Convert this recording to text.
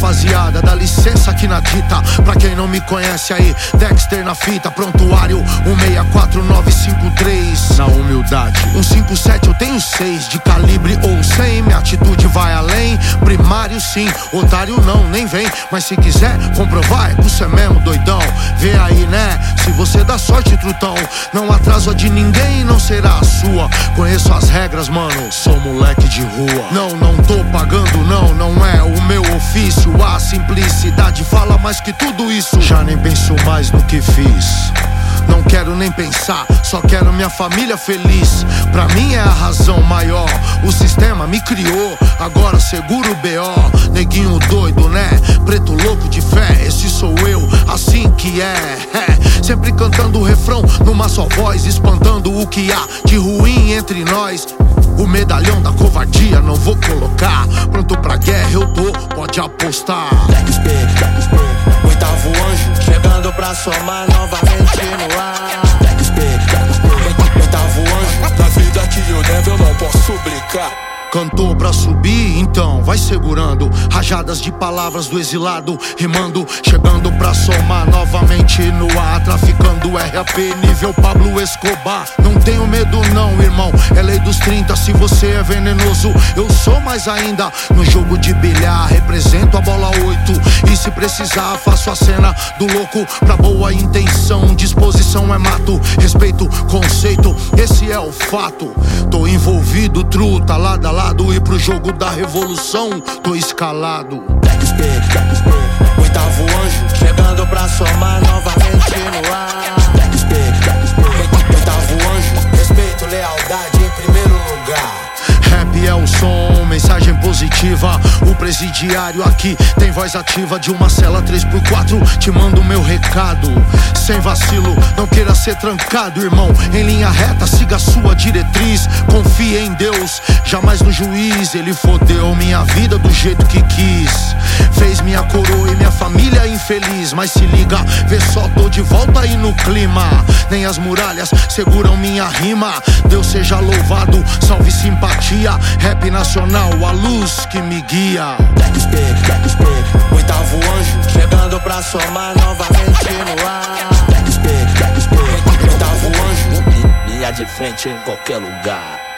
rapaziada, dá licença aqui na dita. Pra quem não me conhece aí, Dexter na fita, prontuário 164953. Na humildade, 157 eu tenho 6 de calibre ou 100. Minha atitude vai além, primário sim, otário não, nem vem. Mas se quiser comprovar, é você mesmo, doidão. Vê aí, né? Se você dá sorte, trutão, não atraso a de ninguém, não será a sua. Conheço as regras, mano, sou moleque de rua. Não tô pagando, não é o meu ofício. A simplicidade fala mais que tudo isso. Já nem penso mais no que fiz, não quero nem pensar, só quero minha família feliz. Pra mim é a razão maior, o sistema me criou, agora seguro o B.O. Neguinho doido, né? Preto louco de fé, esse sou eu, assim que é. Sempre cantando o refrão numa só voz, espantando o que há de ruim entre nós. O medalhão da covardia não vou colocar, pronto pra guerra eu tô, pode apostar. Oitavo anjo, chegando pra somar novamente no ar. Oitavo anjo, na vida que eu levo eu não posso brincar. Cantou pra subir, então vai segurando. Rajadas de palavras do exilado, rimando, chegando pra somar novamente no ar. Traficando RAP nível Pablo Escobar. Não tenho medo não, irmão, é lei dos 30. Se você é venenoso, eu sou mais ainda. No jogo de bilhar, represento a bola 8. E se precisar, faço a cena do louco. Pra boa intenção, disposição é mato. Respeito, conceito, esse é o fato. Tô envolvido, truta, lado a lado. E pro jogo da revolução, tô escalado. Oitavo anjo, chegando pra somar novamente no ar. Oitavo anjo, respeito, lealdade em primeiro lugar. Rap é o som, mensagem positiva. O presidiário aqui tem voz ativa. De uma cela 3x4, te mando meu recado. Sem vacilo, não queira ser trancado, irmão. Em linha reta, siga sua diretriz. Confie em Deus, jamais no juiz. Ele fodeu minha vida do jeito que quis. Fez minha coroa e minha família infeliz. Mas se liga, vê só, tô de volta aí no clima. Nem as muralhas seguram minha rima. Deus seja louvado, salve simpatia. Rap nacional, a luz que me guia. Oitavo anjo, chegando pra somar novamente no ar. Oitavo anjo, linha de frente em qualquer lugar.